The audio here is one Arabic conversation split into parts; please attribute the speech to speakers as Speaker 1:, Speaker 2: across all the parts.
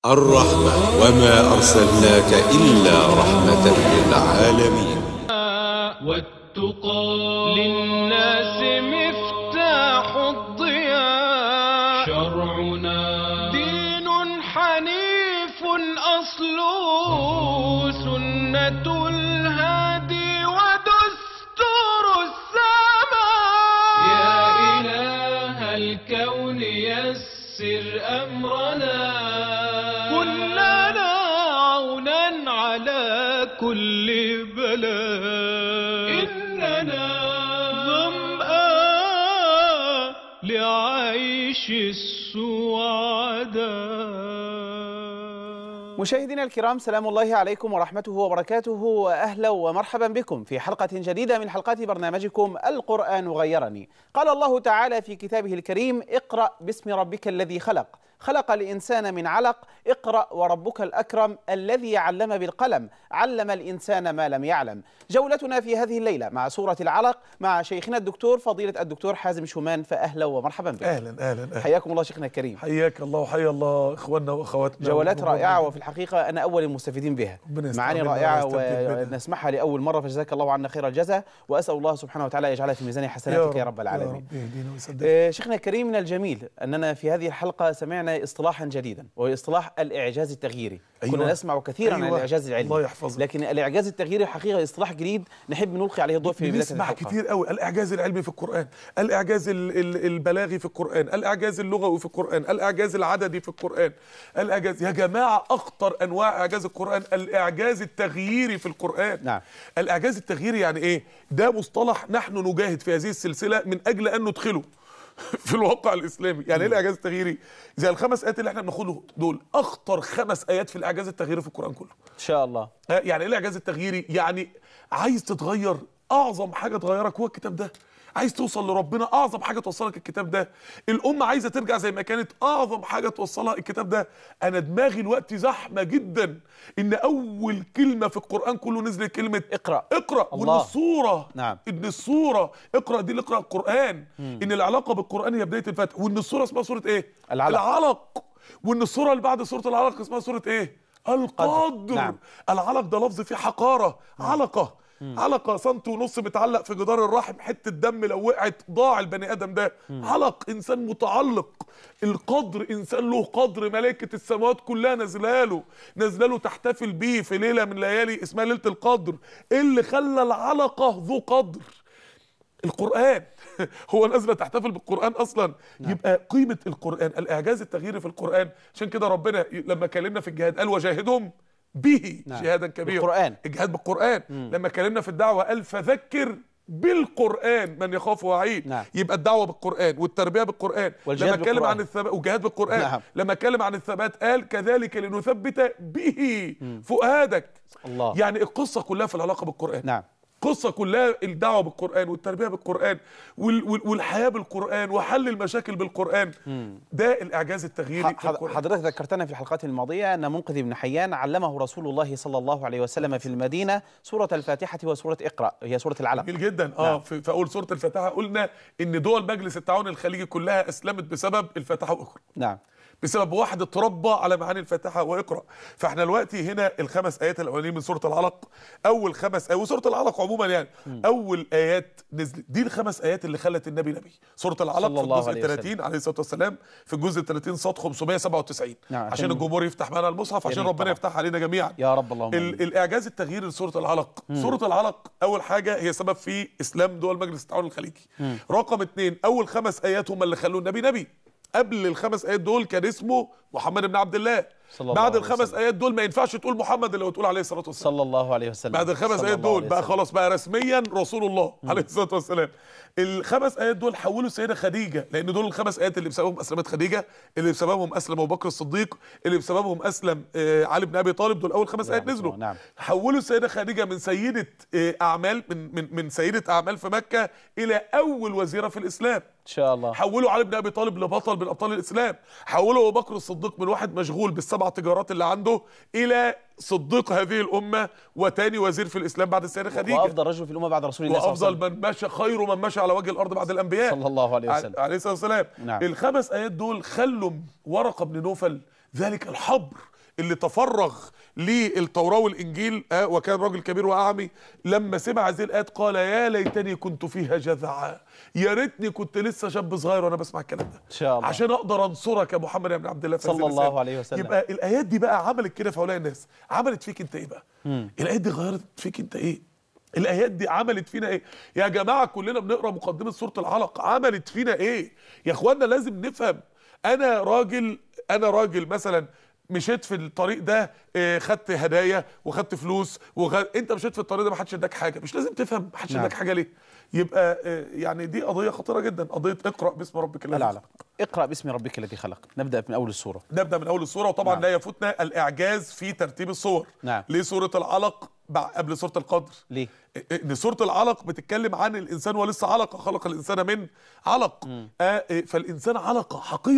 Speaker 1: الرحمة وما أرسلناك إلا رحمة للعالمين.
Speaker 2: والتقى للناس مفتاح الضياء، شرعنا دين حنيف أصله سنة الهادي ودستور السماء. يا إله الكون يسر أمرنا، كن لنا عونا على كل بلاء. إننا ظمآن لعيش السعداء.
Speaker 3: مشاهدينا الكرام، سلام الله عليكم ورحمته وبركاته، وأهلا ومرحبا بكم في حلقة جديدة من حلقات برنامجكم القرآن غيرني. قال الله تعالى في كتابه الكريم: اقرأ باسم ربك الذي خلق، خلق الإنسان من علق، اقرأ وربك الأكرم الذي علم بالقلم، علم الإنسان ما لم يعلم. جولتنا في هذه الليلة مع سورة العلق مع شيخنا الدكتور فضيلة الدكتور حازم شومان، فأهلا ومرحبا بكم.
Speaker 4: أهلا.
Speaker 3: حياكم الله شيخنا الكريم.
Speaker 4: حياك الله وحيا الله إخواننا وأخواتنا.
Speaker 3: جولات رائعة، وفي الحقيقة أنا أول المستفيدين بها، معاني رائعة ونسمعها لأول مرة، فجزاك الله عنا خير الجزاء، وأسأل الله سبحانه وتعالى يجعلها في ميزان حسناتك يا رب العالمين. شيخنا الكريم، من الجميل أننا في هذه الحلقة سمعنا اصطلاحا جديدا، وهو اصطلاح الإعجاز التغييري. كنا نسمع كثيرا عن الإعجاز العلمي،
Speaker 4: الله يحفظك.
Speaker 3: لكن الإعجاز التغييري حقيقة اصطلاح جديد نحب نلقي عليه الضوء في بداية الحلقة.
Speaker 4: نسمع كتير قوي: الإعجاز العلمي في القرآن، الإعجاز البلاغي في القرآن، الإعجاز اللغوي في القرآن، الإعجاز العددي في القرآن، الإعجاز. يا جماعة، أخطر أنواع إعجاز القرآن الإعجاز التغييري في القرآن.
Speaker 3: نعم.
Speaker 4: الإعجاز التغييري يعني إيه؟ ده مصطلح نحن نجاهد في هذه السلسلة من أجل أن ندخله في الواقع الاسلامي. يعني ايه الاعجاز التغييري؟ زي الخمس ايات اللي احنا بناخدهم دول اخطر خمس ايات في الاعجاز التغييري في القران كله
Speaker 3: ان شاء الله.
Speaker 4: يعني ايه الاعجاز التغييري؟ يعني عايز تتغير، اعظم حاجه تغيرك هو الكتاب ده. عايز توصل لربنا، اعظم حاجه توصلك الكتاب ده. الامه عايزه ترجع زي ما كانت، اعظم حاجه توصلها الكتاب ده. انا دماغي الوقت زحمه جدا ان اول كلمه في القران كله نزلت كلمه
Speaker 3: اقرا.
Speaker 4: وان الصوره،
Speaker 3: نعم،
Speaker 4: ان الصوره اقرا دي اللي اقرا القران، ان العلاقه بالقران هي بدايه الفتح، وان الصوره اسمها سوره ايه؟ العلق. وان الصوره اللي بعد سوره العلق اسمها سوره ايه؟ القدر.
Speaker 3: نعم.
Speaker 4: العلق ده لفظ فيه حقاره. علقه، علقه سنت ونص متعلق في جدار الرحم، حته دم لو وقعت ضاع البني ادم ده. علق، انسان متعلق. القدر، انسان له قدر، ملائكه السماوات كلها نازله تحتفل بيه في ليله من ليالي اسمها ليله القدر. ايه اللي خلى العلقه ذو قدر؟ القرآن. هو نازله تحتفل بالقرآن أصلا.
Speaker 3: نعم.
Speaker 4: يبقى قيمة القرآن، الإعجاز التغييري في القرآن. عشان كده ربنا لما كلمنا في الجهاد قال: وجاهدهم به.
Speaker 3: نعم.
Speaker 4: جهادا كبيرا،
Speaker 3: بالقرآن.
Speaker 4: الجهاد بالقرآن. لما كلمنا في الدعوة قال: فذكر بالقرآن من يخاف وعيد.
Speaker 3: نعم.
Speaker 4: يبقى الدعوة بالقرآن والتربية بالقرآن. لما اتكلم عن الثبات والجهاد بالقرآن.
Speaker 3: نعم.
Speaker 4: لما اتكلم عن الثبات قال: كذلك لنثبت به فؤادك.
Speaker 3: الله.
Speaker 4: يعني القصة كلها في العلاقة بالقرآن.
Speaker 3: نعم.
Speaker 4: قصة كلها الدعوة بالقرآن والتربية بالقرآن والحياة بالقرآن وحل المشاكل بالقرآن. ده الإعجاز التغييري في القرآن.
Speaker 3: حضرتك ذكرتنا في الحلقات الماضية أن منقذ بن حيان علمه رسول الله صلى الله عليه وسلم في المدينة سورة الفاتحة وسورة اقرأ، هي سورة العلق.
Speaker 4: جميل جدا.
Speaker 3: نعم.
Speaker 4: في أول سورة الفاتحة قلنا إن دول مجلس التعاون الخليجي كلها أسلمت بسبب الفاتحة وإقرأ.
Speaker 3: نعم.
Speaker 4: بسبب واحد اتربى على معاني الفاتحه واقرا. فاحنا دلوقتي هنا الخمس ايات الاولانيين من سوره العلق، اول خمس ايات، وسوره العلق عموما يعني اول ايات نزلت دي الخمس ايات اللي خلت النبي نبي. سوره العلق في الجزء 30 عليه الصلاه والسلام، في الجزء 30 صاد 597.
Speaker 3: نعم.
Speaker 4: عشان الجمهور يفتح معنا المصحف، عشان ربنا يفتح علينا جميعا
Speaker 3: يا رب. اللهم
Speaker 4: الاعجاز التغييري لسوره العلق. سوره العلق اول حاجه هي سبب في اسلام دول مجلس التعاون الخليجي. رقم 2، اول خمس ايات هم اللي خلوا النبي نبي. قبل الخمس ايات دول كان اسمه محمد بن عبد الله. بعد الخمس ايات دول ما ينفعش تقول محمد الا وتقول عليه الصلاه والسلام
Speaker 3: صلى الله عليه وسلم.
Speaker 4: بعد الخمس ايات دول بقى خلاص بقى رسميا رسول الله عليه الصلاه والسلام. الخمس ايات دول حولوا السيده خديجه، لان دول الخمس ايات اللي بسببهم اسلمت خديجه، اللي بسببهم اسلم ابو بكر الصديق، اللي بسببهم اسلم علي بن ابي طالب. دول اول خمس ايات نزلوا.
Speaker 3: نعم.
Speaker 4: حولوا السيده خديجه من سيده اعمال، من سيده اعمال في مكه الى اول وزيره في الاسلام
Speaker 3: ان شاء الله.
Speaker 4: حولوا علي بن ابي طالب لبطل من ابطال الاسلام. حولوا ابو بكر الصديق من واحد مشغول بالسبع تجارات اللي عنده الى صديق هذه الامه وتاني وزير في الاسلام بعد السيده خديجه،
Speaker 3: وافضل رجل في الامه بعد رسول الله صلى الله عليه وسلم،
Speaker 4: وافضل من مشى، خير من مشى على وجه الارض بعد الانبياء
Speaker 3: صلى الله عليه وسلم
Speaker 4: عليه الصلاه والسلام.
Speaker 3: نعم.
Speaker 4: الخمس ايات دول خلوا ورقه بن نوفل ذلك الحبر اللي تفرغ للتوراة والإنجيل وكان راجل كبير وأعمي، لما سمع هذه الآيات قال يا ليتني كنت فيها جذعا، يا ريتني كنت لسه شاب صغير وأنا بسمع الكلام ده
Speaker 3: إن شاء الله
Speaker 4: عشان أقدر أنصرك يا محمد بن عبد الله
Speaker 3: صلى الله عليه وسلم.
Speaker 4: يبقى الآيات دي بقى عملت كده في هؤلاء الناس، عملت فيك أنت إيه بقى؟ الآيات دي غيرت فيك أنت إيه؟ الآيات دي عملت فينا إيه؟ يا جماعة كلنا بنقرأ مقدمة سورة العلق، عملت فينا إيه؟ يا إخوانا لازم نفهم. أنا راجل مثلا مشيت في الطريق ده خدت هدايا وخدت فلوس انت مشيت في الطريق ده ما حدش اداك حاجه، مش لازم تفهم ما حدش اداك حاجه ليه؟ يبقى يعني دي قضيه خطيره جدا، قضيه اقرا باسم ربك الذي خلق.
Speaker 3: اقرا باسم ربك الذي خلق. نبدا من اول السوره.
Speaker 4: وطبعا لا يفوتنا الاعجاز في ترتيب الصور. ليه سوره العلق قبل سوره القدر؟ ليه؟ ان سوره العلق بتتكلم عن الانسان ولسه علقه، خلق الانسان من علق. فالانسان علقه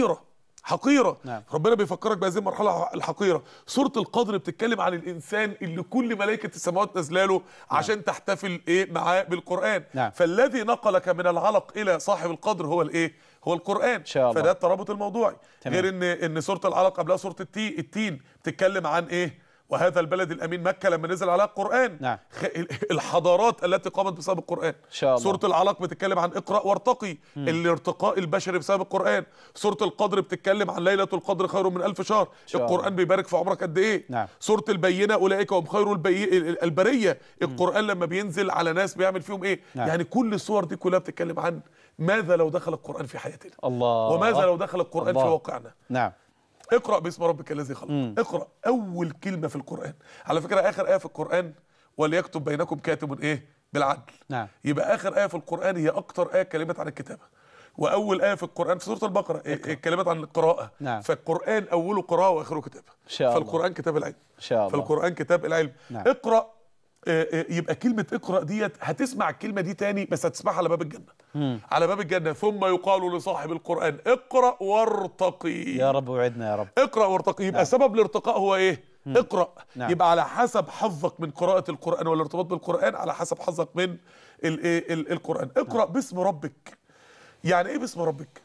Speaker 4: حقيرة. ربنا بيفكرك بهذه المرحلة الحقيرة. سورة القدر بتتكلم عن الإنسان اللي كل ملائكة السماوات نازلاله عشان تحتفل معاه بالقرآن. فالذي نقلك من العلق إلى صاحب القدر هو هو القرآن. فده الترابط الموضوعي. غير ان سورة العلق قبلها سورة التين بتتكلم عن ايه؟ وهذا البلد الامين مكه لما نزل عليها القران. الحضارات التي قامت بسبب القران. سوره العلق بتتكلم عن اقرا وارتقي، الارتقاء البشري بسبب القران. سوره القدر بتتكلم عن ليله القدر خير من 1000 شهر، القران بيبارك في عمرك قد ايه. سوره البينه اولئك هم خير البريه، القران لما بينزل على ناس بيعمل فيهم ايه. يعني كل الصور دي كلها بتتكلم عن ماذا لو دخل القران في حياتنا، وماذا لو دخل القران في واقعنا. اقرأ باسم ربك الذي خلق. اقرأ أول كلمة في القرآن. على فكرة آخر آية في القرآن وليكتب بينكم كاتب إيه؟ بالعدل. يبقى آخر آية في القرآن هي أكتر آية كلمات عن الكتابة. وأول آية في القرآن في سورة البقرة كلمات عن القراءة. فالقرآن أوله قراءة وآخره كتابة. فالقرآن كتاب العلم. فالقرآن كتاب العلم. اقرأ. يبقى كلمة اقرأ ديت هتسمع الكلمة دي تاني بس هتسمعها على باب الجنة. على باب الجنة. ثم يقال لصاحب القرآن اقرأ وارتقي.
Speaker 3: يا رب وعدنا يا رب.
Speaker 4: اقرأ وارتقي. يبقى سبب الارتقاء هو ايه؟ اقرأ. يبقى على حسب حظك من قراءة القرآن والارتباط بالقرآن على حسب حظك من القرآن. اقرأ باسم ربك. يعني ايه باسم ربك؟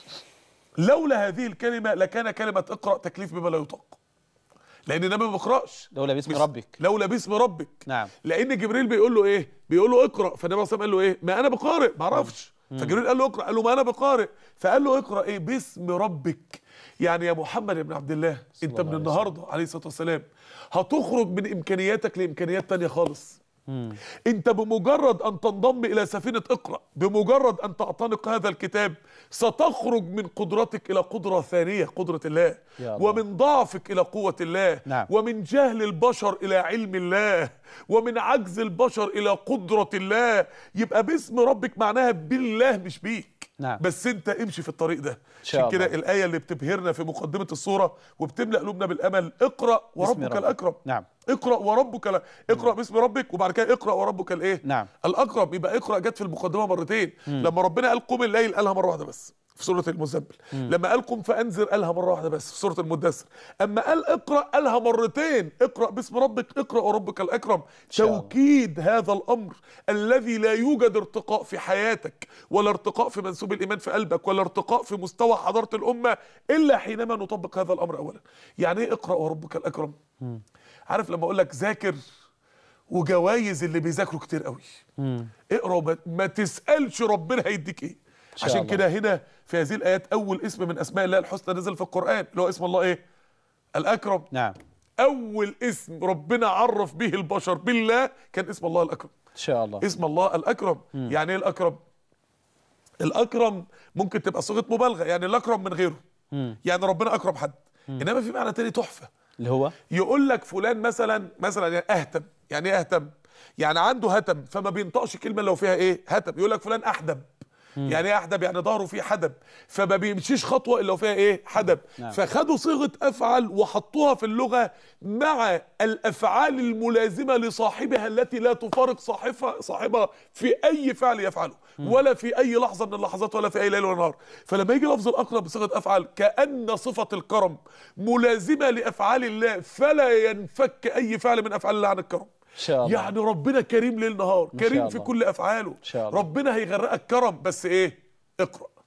Speaker 4: لولا هذه الكلمة لكان كلمة اقرأ تكليف بما لا يطاق. لان النبي ما بيقراش
Speaker 3: لولا باسم ربك.
Speaker 4: لولا باسم ربك. لان جبريل بيقول له ايه؟ بيقول له اقرا، فالنبي صلى الله عليه وسلم قال له ايه؟ ما انا بقارئ ما اعرفش. فجبريل قال له اقرا، قال له ما انا بقارئ، فقال له اقرا ايه؟ باسم ربك. يعني يا محمد بن عبد الله انت من النهارده عليه الصلاه والسلام هتخرج من امكانياتك لامكانيات تانية خالص. انت بمجرد ان تنضم الى سفينة اقرأ، بمجرد ان تعتنق هذا الكتاب ستخرج من قدرتك الى قدرة ثانية، قدرة الله، ومن ضعفك الى قوة الله. ومن جهل البشر الى علم الله، ومن عجز البشر الى قدرة الله. يبقى باسم ربك معناها بالله مش بيك. بس انت امشي في الطريق ده. عشان كده الآية اللي بتبهرنا في مقدمة السورة وبتملأ قلوبنا بالأمل اقرأ وربك الأكرم. اقرأ وربك اقرأ باسم ربك، وبعد كده اقرأ وربك الايه؟ الأكرم. يبقى اقرأ جت في المقدمة مرتين. لما ربنا قال قم الليل قالها مرة واحدة بس في سورة المزمل. لما قال قم فأنذر قالها مرة واحدة بس في سورة المدثر. أما قال اقرأ قالها مرتين. اقرأ باسم ربك، اقرأ وربك الأكرم. توكيد هذا الأمر الذي لا يوجد ارتقاء في حياتك ولا ارتقاء في منسوب الإيمان في قلبك ولا ارتقاء في مستوى حضارة الأمة إلا حينما نطبق هذا الأمر أولا. يعني ايه اقرأ وربك الأكرم؟ عارف لما أقول لك ذاكر وجوايز اللي بيذاكروا كتير قوي. اقرأ ما تسألش ربنا هيديك ايه. عشان كده هنا في هذه الآيات أول اسم من أسماء الله الحسنى نزل في القرآن اللي هو اسم الله إيه؟ الأكرم. أول اسم ربنا عرف به البشر بالله كان اسم الله الأكرم.
Speaker 3: إن شاء الله.
Speaker 4: اسم الله الأكرم. يعني إيه الأكرم؟ الأكرم ممكن تبقى صيغة مبالغة، يعني الأكرم من غيره. يعني ربنا أكرم حد. إنما في معنى تاني تحفة. اللي هو؟ يقول لك فلان مثلا يعني أهتم. يعني إيه أهتم؟ يعني عنده هتم فما بينطقش كلمة لو فيها إيه؟ هتم. يقول لك فلان أحدب. يعني ايه احدب؟ يعني ظهره فيه حدب، فما بيمشيش خطوه الا وفيها ايه؟ حدب. فخدوا صيغه افعل وحطوها في اللغه مع الافعال الملازمه لصاحبها التي لا تفارق صاحبها في اي فعل يفعله ولا في اي لحظه من اللحظات ولا في اي ليل ولا نهار. فلما يجي لفظ الاكرم بصيغه افعل كأن صفه الكرم ملازمه لافعال الله فلا ينفك اي فعل من افعال الله عن الكرم. يعني ربنا كريم ليل نهار، كريم في كل افعاله. ربنا هيغرقك كرم، بس ايه؟ اقرأ.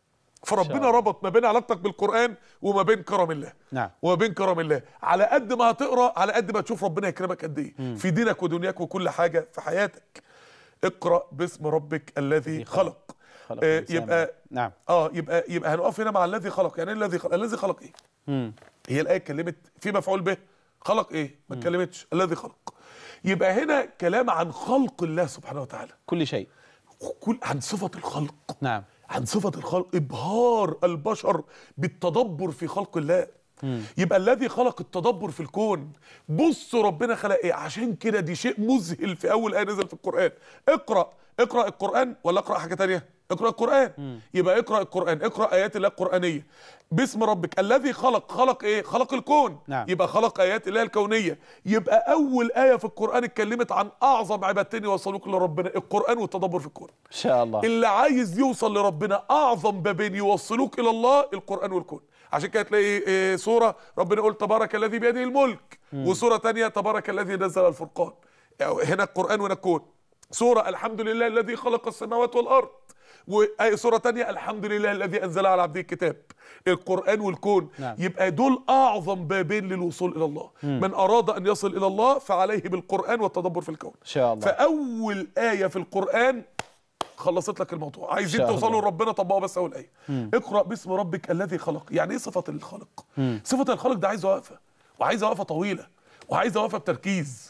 Speaker 4: فربنا ربط ما بين علاقتك بالقرآن وما بين كرم الله.
Speaker 3: نعم.
Speaker 4: وما بين كرم الله، على قد ما هتقرا على قد ما تشوف ربنا يكرمك قد ايه في دينك ودنياك وكل حاجه في حياتك. اقرا باسم ربك الذي خلق. يبقى
Speaker 3: نعم.
Speaker 4: يبقى هنقف هنا مع الذي خلق. يعني ايه الذي خلق؟ الذي خلق ايه؟ هي الايه اتكلمت في مفعول به، خلق ايه؟ ما اتكلمتش الذي خلق. يبقى هنا كلام عن خلق الله سبحانه وتعالى،
Speaker 3: كل شيء،
Speaker 4: عن صفه الخلق.
Speaker 3: نعم.
Speaker 4: عن صفة الخلق، إبهار البشر بالتدبر في خلق الله. يبقى الذي خلق التدبر في الكون. بص ربنا خلق ايه، عشان كده دي شيء مذهل في أول آية نزل في القرآن. اقرأ القرآن ولا اقرأ حاجة تانية؟ اقرأ القرآن. يبقى اقرأ القرآن، اقرأ آيات الله القرآنية. باسم ربك الذي خلق ايه؟ خلق الكون.
Speaker 3: نعم.
Speaker 4: يبقى خلق آيات الله الكونية. يبقى أول آية في القرآن اتكلمت عن أعظم عبادتين يوصلوك لربنا، القرآن والتدبر في الكون.
Speaker 3: إن شاء الله.
Speaker 4: اللي عايز يوصل لربنا أعظم بابين يوصلوك إلى الله، القرآن والكون. عشان كده تلاقي سورة ربنا يقول تبارك الذي بيده الملك، وسورة تانية تبارك الذي نزل الفرقان. هنا القرآن وهنا الكون. سورة الحمد لله الذي خلق السماوات والأرض، وآية سورة تانية الحمد لله الذي أنزل على عبده الكتاب. القرآن والكون.
Speaker 3: نعم.
Speaker 4: يبقى دول أعظم بابين للوصول إلى الله. من أراد أن يصل إلى الله فعليه بالقرآن والتدبر في الكون.
Speaker 3: إن شاء الله.
Speaker 4: فأول آية في القرآن خلصت لك الموضوع. عايزين توصلوا لربنا، طبقوا بس اول ايه. اقرا باسم ربك الذي خلق. يعني ايه صفه الخلق؟ صفه الخلق ده عايزه وقفه، وعايزه وقفه طويله، وعايزه وقفه بتركيز.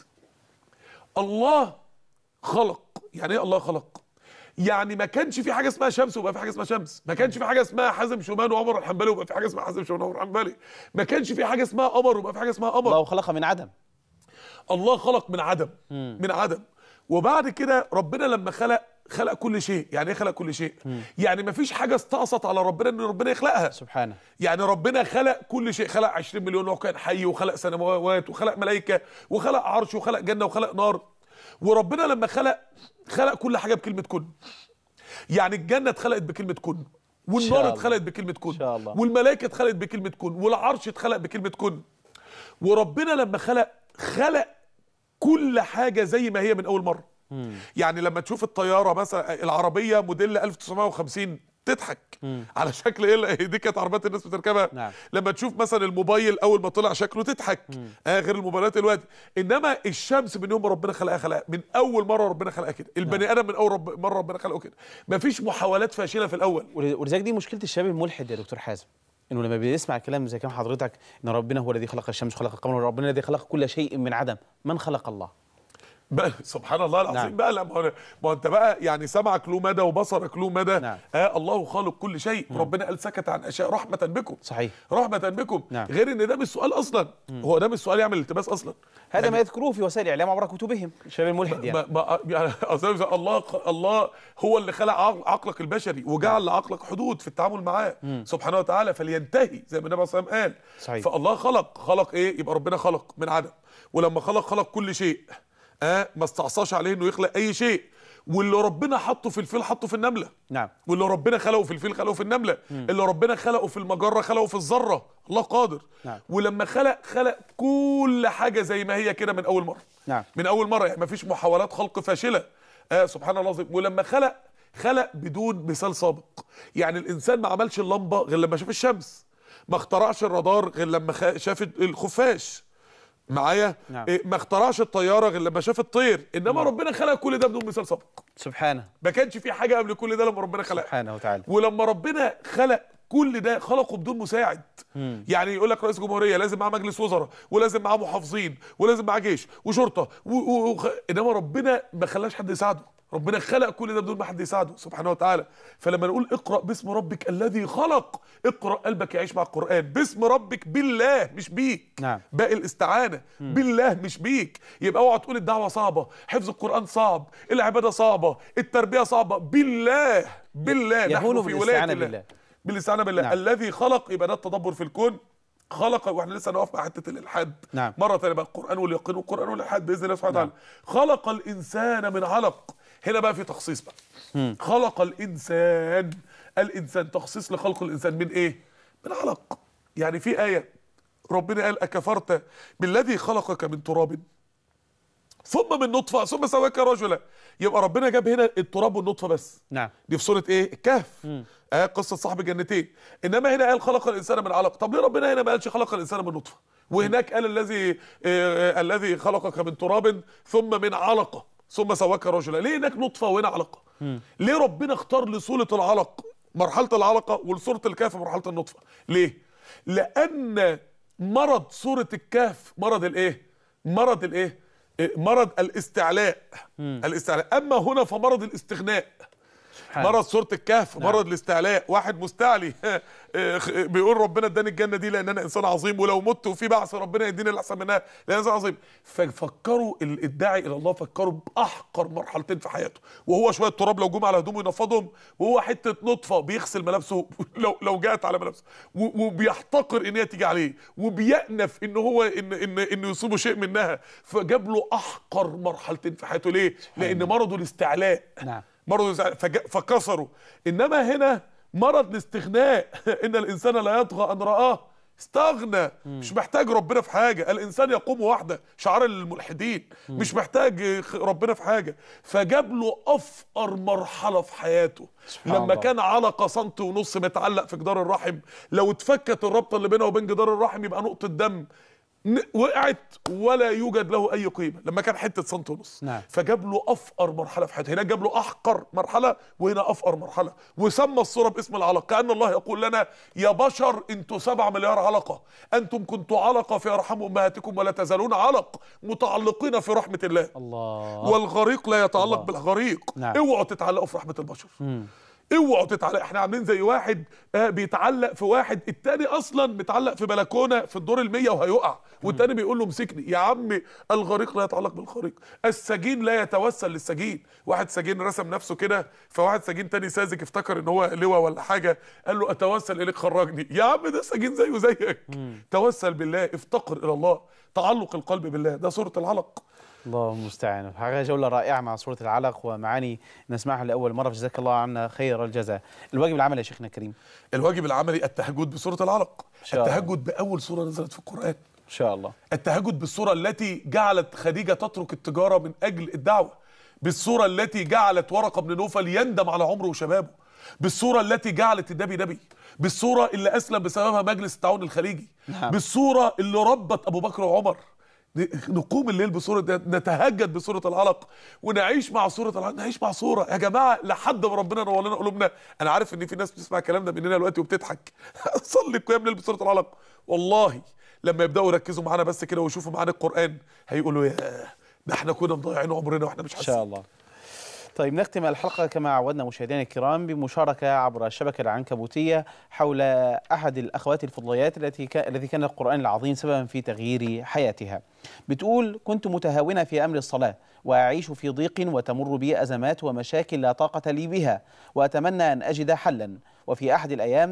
Speaker 4: الله خلق. يعني ايه الله خلق؟ يعني ما كانش في حاجه اسمها شمس وبقى في حاجه اسمها شمس، ما كانش في حاجه اسمها حازم شومان وعمر الحنبلي وبقى في حاجه اسمها حازم شومان وعمر الحنبلي، ما كانش في حاجه اسمها قمر وبقى في حاجه اسمها قمر.
Speaker 3: الله خلق من عدم.
Speaker 4: الله خلق من عدم. من عدم. وبعد كده ربنا لما خلق كل شيء. يعني ايه خلق كل شيء؟ يعني ما فيش حاجه استقصت على ربنا ان ربنا يخلقها
Speaker 3: سبحانه.
Speaker 4: يعني ربنا خلق كل شيء، خلق 20 مليون نوع كائن حي، وخلق سماوات، وخلق ملائكه، وخلق عرش، وخلق جنه، وخلق نار. وربنا لما خلق كل حاجه بكلمه كن. يعني الجنه اتخلقت بكلمه كن، والنار اتخلقت بكلمه كن، والملائكه اتخلقت بكلمه كن، والعرش اتخلق بكلمه كن. وربنا لما خلق كل حاجه زي ما هي من اول مره. يعني لما تشوف الطياره مثلا العربيه موديل 1950 تضحك على شكل ايه، دي كانت عربيات الناس بتركبها.
Speaker 3: نعم.
Speaker 4: لما تشوف مثلا الموبايل اول ما طلع شكله تضحك. غير الموبايلات دلوقتي. انما الشمس من يوم ما ربنا خلقها من اول مره ربنا خلقها كده. البني ادم من اول مره ربنا خلقه كده. مفيش محاولات فاشله في الاول.
Speaker 3: ولذلك دي مشكله الشباب الملحد يا دكتور حازم، انه لما بيسمع كلام زي كلام حضرتك ان ربنا هو الذي خلق الشمس وخلق القمر، وربنا الذي خلق كل شيء من عدم، من خلق الله؟
Speaker 4: بقى سبحان الله العظيم. نعم. بقى ما انت بقى يعني سمعك له مدى وبصرك له مدى.
Speaker 3: نعم.
Speaker 4: الله خالق كل شيء. ربنا قال سكت عن اشياء رحمه بكم.
Speaker 3: صحيح.
Speaker 4: رحمه بكم.
Speaker 3: نعم.
Speaker 4: غير ان ده مش سؤال اصلا. هو ده مش سؤال يعمل التباس اصلا.
Speaker 3: هذا يعني ما يذكروه في وسائل الاعلام عبر كتبهم الشباب الملحد.
Speaker 4: يعني الله هو اللي خلق عقلك البشري وجعل لعقلك حدود في التعامل معاه سبحانه وتعالى فلينتهي زي ما النبي صلى الله عليه وسلم قال.
Speaker 3: صحيح.
Speaker 4: فالله خلق ايه؟ يبقى ربنا خلق من عدم، ولما خلق كل شيء. ما استعصاش عليه انه يخلق اي شيء. واللي ربنا حطه في الفيل حطه في النمله.
Speaker 3: نعم.
Speaker 4: واللي ربنا خلقه في الفيل خلقه في النمله. اللي ربنا خلقه في المجره خلقه في الذره. الله قادر.
Speaker 3: نعم.
Speaker 4: ولما خلق كل حاجه زي ما هي كده من اول مره.
Speaker 3: نعم.
Speaker 4: من اول مره، يعني ما فيش محاولات خلق فاشله. سبحان الله العظيم. ولما خلق بدون مثال سابق. يعني الانسان ما عملش اللمبه غير لما شاف الشمس، ما اخترعش الرادار غير لما شاف الخفاش معايا.
Speaker 3: نعم.
Speaker 4: ما اخترعش الطياره غير لما شاف الطير. انما ربنا خلق كل ده بدون مثال سابق
Speaker 3: سبحانه.
Speaker 4: ما كانش في حاجه قبل كل ده لما ربنا خلق
Speaker 3: سبحانه وتعالى.
Speaker 4: ولما ربنا خلق كل ده خلقه بدون مساعد. يعني يقول لك رئيس جمهوريه لازم معاه مجلس وزراء، ولازم معاه محافظين، ولازم معاه جيش وشرطه انما ربنا ما خلاش حد يساعده. ربنا خلق كل ده بدون ما حد يساعده سبحانه وتعالى. فلما نقول اقرأ باسم ربك الذي خلق، اقرأ قلبك يعيش مع القرآن. باسم ربك بالله مش بيك.
Speaker 3: نعم.
Speaker 4: باقي الاستعانة بالله مش بيك. يبقى اوعى تقول الدعوة صعبة، حفظ القرآن صعب، العبادة صعبة، التربية صعبة. بالله
Speaker 3: نحن في ولاية الله.
Speaker 4: بالاستعانة بالله. نعم. الذي خلق، يبقى ده التدبر في الكون. خلق، واحنا لسه نقف مع حته الالحاد.
Speaker 3: نعم.
Speaker 4: مره ثانيه بقى القران واليقين والقران والالحاد باذن الله سبحانه وتعالى. خلق الانسان من علق. هنا بقى في تخصيص بقى. خلق الانسان تخصيص لخلق الانسان من ايه؟ من علق. يعني في ايه ربنا قال اكفرت بالذي خلقك من تراب ثم من نطفه ثم سواك رجلا. يبقى ربنا جاب هنا التراب والنطفه بس.
Speaker 3: نعم.
Speaker 4: دي في سوره ايه؟ الكهف. قصه صاحب الجنتين. انما هنا قال خلق الانسان من علق. طب ليه ربنا هنا ما قالش خلق الانسان من نطفه؟ وهناك قال الذي خلقك من تراب ثم من علقه ثم سواك رجلا. ليه هناك نطفه وهنا علقه؟ ليه ربنا اختار لسوره العلق مرحله العلقه ولسوره الكهف مرحله النطفه؟ ليه؟ لان مرض سوره الكهف مرض الايه؟ مرض الاستعلاء. الاستعلاء. اما هنا فمرض الاستغناء. مرض سورة الكهف مرض الاستعلاء. واحد مستعلي بيقول ربنا اداني الجنة دي لان انا انسان عظيم، ولو مت وفي بعث ربنا يديني الاحسن منها لان انسان عظيم. ففكروا الداعي الى الله فكروا باحقر مرحلتين في حياته، وهو شوية تراب لو جم على هدومه ينفضهم، وهو حتة نطفة بيغسل ملابسه لو جاءت على ملابسه، وبيحتقر ان هي تيجي عليه، وبيأنف ان هو انه يصيبه شيء منها. فجاب له احقر مرحلتين في حياته. ليه؟ لان مرضه الاستعلاء.
Speaker 3: نعم.
Speaker 4: مرض فكسروا. انما هنا مرض الاستغناء. ان الانسان لا يطغى ان رآه استغنى. مش محتاج ربنا في حاجه. الانسان يقوم وحده، شعار الملحدين. مش محتاج ربنا في حاجه. فجاب له افقر مرحله في حياته لما
Speaker 3: الله.
Speaker 4: كان علقه سنتي ونص متعلق في جدار الرحم. لو اتفكت الرابطه اللي بينه وبين جدار الرحم يبقى نقطه دم وقعت ولا يوجد له اي قيمه لما كان حته سنتي ونص.
Speaker 3: نعم.
Speaker 4: فجاب له افقر مرحله في حياته. هنا جاب له احقر مرحله وهنا افقر مرحله. وسمى الصوره باسم العلق، كأن الله يقول لنا يا بشر انتوا 7 مليار علقه، انتم كنتوا علقه في ارحام امهاتكم ولا تزالون علق متعلقين في رحمه الله.
Speaker 3: الله.
Speaker 4: والغريق لا يتعلق بالغريق.
Speaker 3: نعم.
Speaker 4: اوعوا تتعلقوا في رحمه البشر. اوعوا تتعلق. احنا عاملين زي واحد بيتعلق في واحد، التاني اصلا متعلق في بلكونه في الدور ال100 وهيقع، والتاني بيقول له امسكني. يا عم الغريق لا يتعلق بالغريق، السجين لا يتوسل للسجين. واحد سجين رسم نفسه كده، فواحد سجين تاني ساذج افتكر ان هو لواء ولا حاجه، قال له اتوسل اليك خرجني. يا عم ده سجين زيه زيك. توسل بالله، افتقر الى الله، تعلق القلب بالله. ده سوره العلق.
Speaker 3: الله المستعان. حقيقة جولة رائعة مع سورة العلق ومعاني نسمعها لأول مرة، جزاك الله عنا خير الجزاء. الواجب العملي يا شيخنا الكريم.
Speaker 4: الواجب العملي التهجد بسورة العلق. التهجد بأول سورة نزلت في القرآن.
Speaker 3: إن شاء الله.
Speaker 4: التهجد بالسورة التي جعلت خديجة تترك التجارة من أجل الدعوة. بالسورة التي جعلت ورقة بن نوفل يندم على عمره وشبابه. بالسورة التي جعلت النبي نبي. بالسورة اللي أسلم بسببها مجلس التعاون الخليجي. بالسورة اللي ربت أبو بكر وعمر. نقوم الليل بسورة، نتهجد بسورة العلق ونعيش مع سورة العلق. نعيش مع سورة يا جماعة لحد ما ربنا نور لنا قلوبنا. أنا عارف إن في ناس بتسمع الكلام ده مننا دلوقتي وبتضحك. صلي قيام الليل بسورة العلق. والله لما يبدأوا يركزوا معانا بس كده ويشوفوا معانا القرآن هيقولوا يا ده احنا كنا مضيعين عمرنا واحنا مش حاسين.
Speaker 3: إن شاء الله. طيب نختم الحلقة كما عودنا مشاهدينا الكرام بمشاركة عبر الشبكة العنكبوتية حول أحد الأخوات الفضليات التي كان القرآن العظيم سببا في تغيير حياتها. بتقول: كنت متهاونة في أمر الصلاة وأعيش في ضيق وتمر بي أزمات ومشاكل لا طاقة لي بها وأتمنى أن أجد حلا. وفي أحد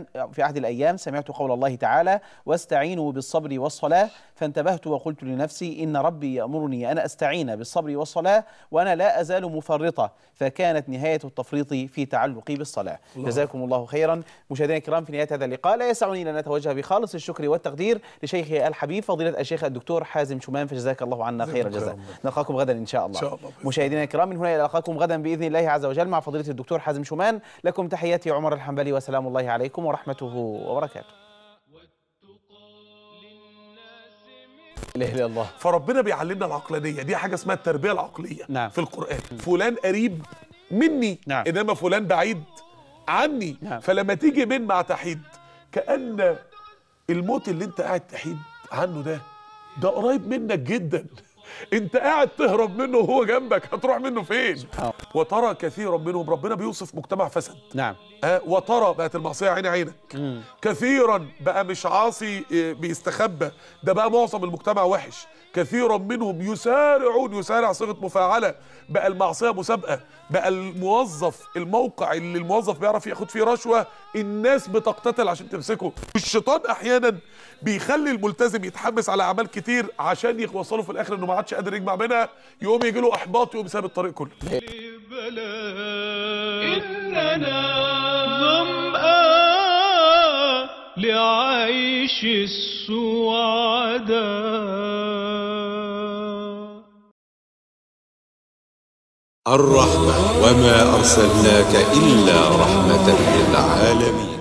Speaker 3: الأيام سمعت قول الله تعالى: واستعينوا بالصبر والصلاة، فانتبهت وقلت لنفسي إن ربي يأمرني أن أستعين بالصبر والصلاة وأنا لا أزال مفرطة، فكانت نهاية التفريط في تعلقي بالصلاة. جزاكم الله خيرا. مشاهدينا الكرام، في نهاية هذا اللقاء لا يسعني إلا أن نتوجه بخالص الشكر والتقدير لشيخي الحبيب فضيلة الشيخ الدكتور حازم شومان، فجزاك الله عنا خير الجزاء. نلقاكم غدا إن شاء الله. مشاهدينا الكرام، من هنا إلى ألقاكم غدا بإذن الله عز وجل مع فضيلة الدكتور حازم شومان. لكم تحياتي عمر الحنبلي، وسلام الله عليكم ورحمته وبركاته. لا إله إلا الله.
Speaker 4: فربنا بيعلمنا العقلانية دي، حاجة اسمها التربية العقلية.
Speaker 3: نعم.
Speaker 4: في القرآن فلان قريب مني.
Speaker 3: نعم.
Speaker 4: إنما فلان بعيد عني.
Speaker 3: نعم.
Speaker 4: فلما تيجي من مع تحيد، كأن الموت اللي انت قاعد تحيد عنه ده قريب منك جدا. انت قاعد تهرب منه وهو جنبك، هتروح منه فين؟ وترى كثيرا منهم، ربنا بيوصف مجتمع فسد.
Speaker 3: نعم.
Speaker 4: وترى بقت المعصيه عين عينك. كثيرا بقى مش عاصي بيستخبى، ده بقى معظم المجتمع وحش. كثيرا منهم يسارعون، يسارع صيغه مفاعله، بقى المعصيه مسابقه، بقى الموظف، الموقع اللي الموظف بيعرف ياخد فيه رشوه الناس بتقتتل عشان تمسكه. الشيطان احيانا بيخلي الملتزم يتحمس على اعمال كتير عشان يوصله في الاخر انه ما عادش قادر يجمع منها، يقوم يجي له احباط يقوم ساب الطريق كله.
Speaker 2: إننا ظمآن لعيش السعداء.
Speaker 1: الرحمة وما أرسلناك إلا رحمة للعالمين.